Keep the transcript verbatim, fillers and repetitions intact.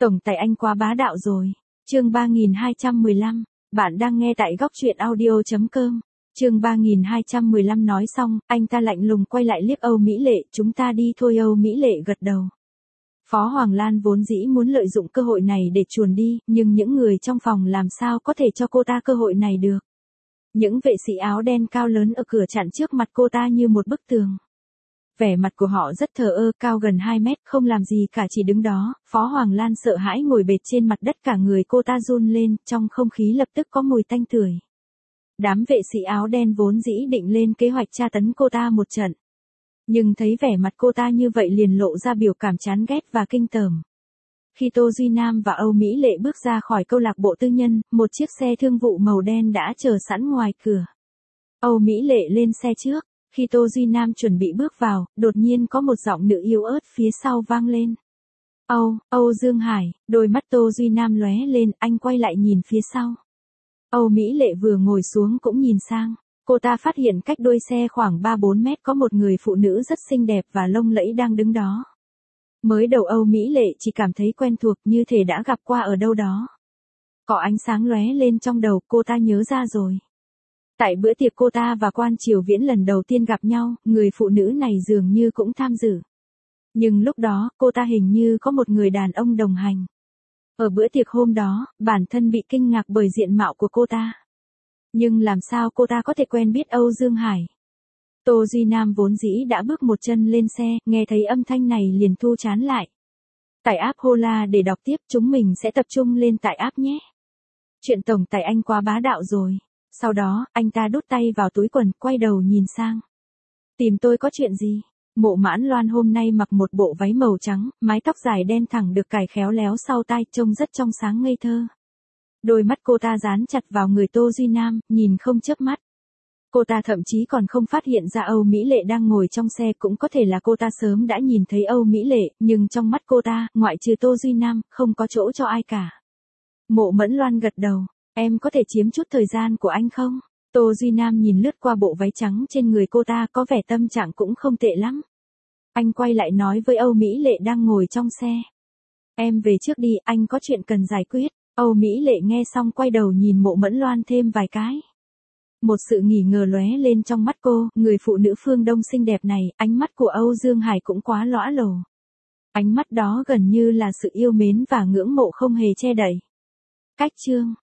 Tổng tài anh quá bá đạo rồi. Chương ba nghìn hai trăm mười lăm, bạn đang nghe tại góc truyện audio chấm com. Chương ba nghìn hai trăm mười lăm nói xong, anh ta lạnh lùng quay lại liếc Âu Mỹ Lệ, chúng ta đi thôi. Âu Mỹ Lệ gật đầu. Phó Hoàng Lan vốn dĩ muốn lợi dụng cơ hội này để chuồn đi, nhưng những người trong phòng làm sao có thể cho cô ta cơ hội này được. Những vệ sĩ áo đen cao lớn ở cửa chặn trước mặt cô ta như một bức tường. Vẻ mặt của họ rất thờ ơ, cao gần hai mét, không làm gì cả, chỉ đứng đó. Phó Hoàng Lan sợ hãi ngồi bệt trên mặt đất, cả người cô ta run lên, trong không khí lập tức có mùi tanh tưởi. Đám vệ sĩ áo đen vốn dĩ định lên kế hoạch tra tấn cô ta một trận. Nhưng thấy vẻ mặt cô ta như vậy liền lộ ra biểu cảm chán ghét và kinh tởm. Khi Tô Duy Nam và Âu Mỹ Lệ bước ra khỏi câu lạc bộ tư nhân, một chiếc xe thương vụ màu đen đã chờ sẵn ngoài cửa. Âu Mỹ Lệ lên xe trước. Khi Tô Duy Nam chuẩn bị bước vào, đột nhiên có một giọng nữ yếu ớt phía sau vang lên. Âu, Âu Dương Hải, đôi mắt Tô Duy Nam lóe lên, anh quay lại nhìn phía sau. Âu Mỹ Lệ vừa ngồi xuống cũng nhìn sang. Cô ta phát hiện cách đuôi xe khoảng ba bốn mét có một người phụ nữ rất xinh đẹp và lông lẫy đang đứng đó. Mới đầu Âu Mỹ Lệ chỉ cảm thấy quen thuộc, như thể đã gặp qua ở đâu đó. Có ánh sáng lóe lên trong đầu, cô ta nhớ ra rồi. Tại bữa tiệc cô ta và Quan Triều Viễn lần đầu tiên gặp nhau, người phụ nữ này dường như cũng tham dự. Nhưng lúc đó, cô ta hình như có một người đàn ông đồng hành. Ở bữa tiệc hôm đó, bản thân bị kinh ngạc bởi diện mạo của cô ta. Nhưng làm sao cô ta có thể quen biết Âu Dương Hải? Tô Duy Nam vốn dĩ đã bước một chân lên xe, nghe thấy âm thanh này liền thu chán lại. Tải app Hola để đọc tiếp, chúng mình sẽ tập trung lên tải app nhé. Chuyện tổng tài anh quá bá đạo rồi. Sau đó, anh ta đút tay vào túi quần, quay đầu nhìn sang. Tìm tôi có chuyện gì? Mộ Mãn Loan hôm nay mặc một bộ váy màu trắng, mái tóc dài đen thẳng được cài khéo léo sau tai, trông rất trong sáng ngây thơ. Đôi mắt cô ta dán chặt vào người Tô Duy Nam, nhìn không chớp mắt. Cô ta thậm chí còn không phát hiện ra Âu Mỹ Lệ đang ngồi trong xe, cũng có thể là cô ta sớm đã nhìn thấy Âu Mỹ Lệ, nhưng trong mắt cô ta, ngoại trừ Tô Duy Nam, không có chỗ cho ai cả. Mộ Mẫn Loan gật đầu. Em có thể chiếm chút thời gian của anh không? Tô Duy Nam nhìn lướt qua bộ váy trắng trên người cô ta, có vẻ tâm trạng cũng không tệ lắm. Anh quay lại nói với Âu Mỹ Lệ đang ngồi trong xe. Em về trước đi, anh có chuyện cần giải quyết. Âu Mỹ Lệ nghe xong quay đầu nhìn Mộ Mẫn Loan thêm vài cái. Một sự nghi ngờ lóe lên trong mắt cô, người phụ nữ phương Đông xinh đẹp này, ánh mắt của Âu Dương Hải cũng quá lõa lồ. Ánh mắt đó gần như là sự yêu mến và ngưỡng mộ không hề che đậy. Cách chương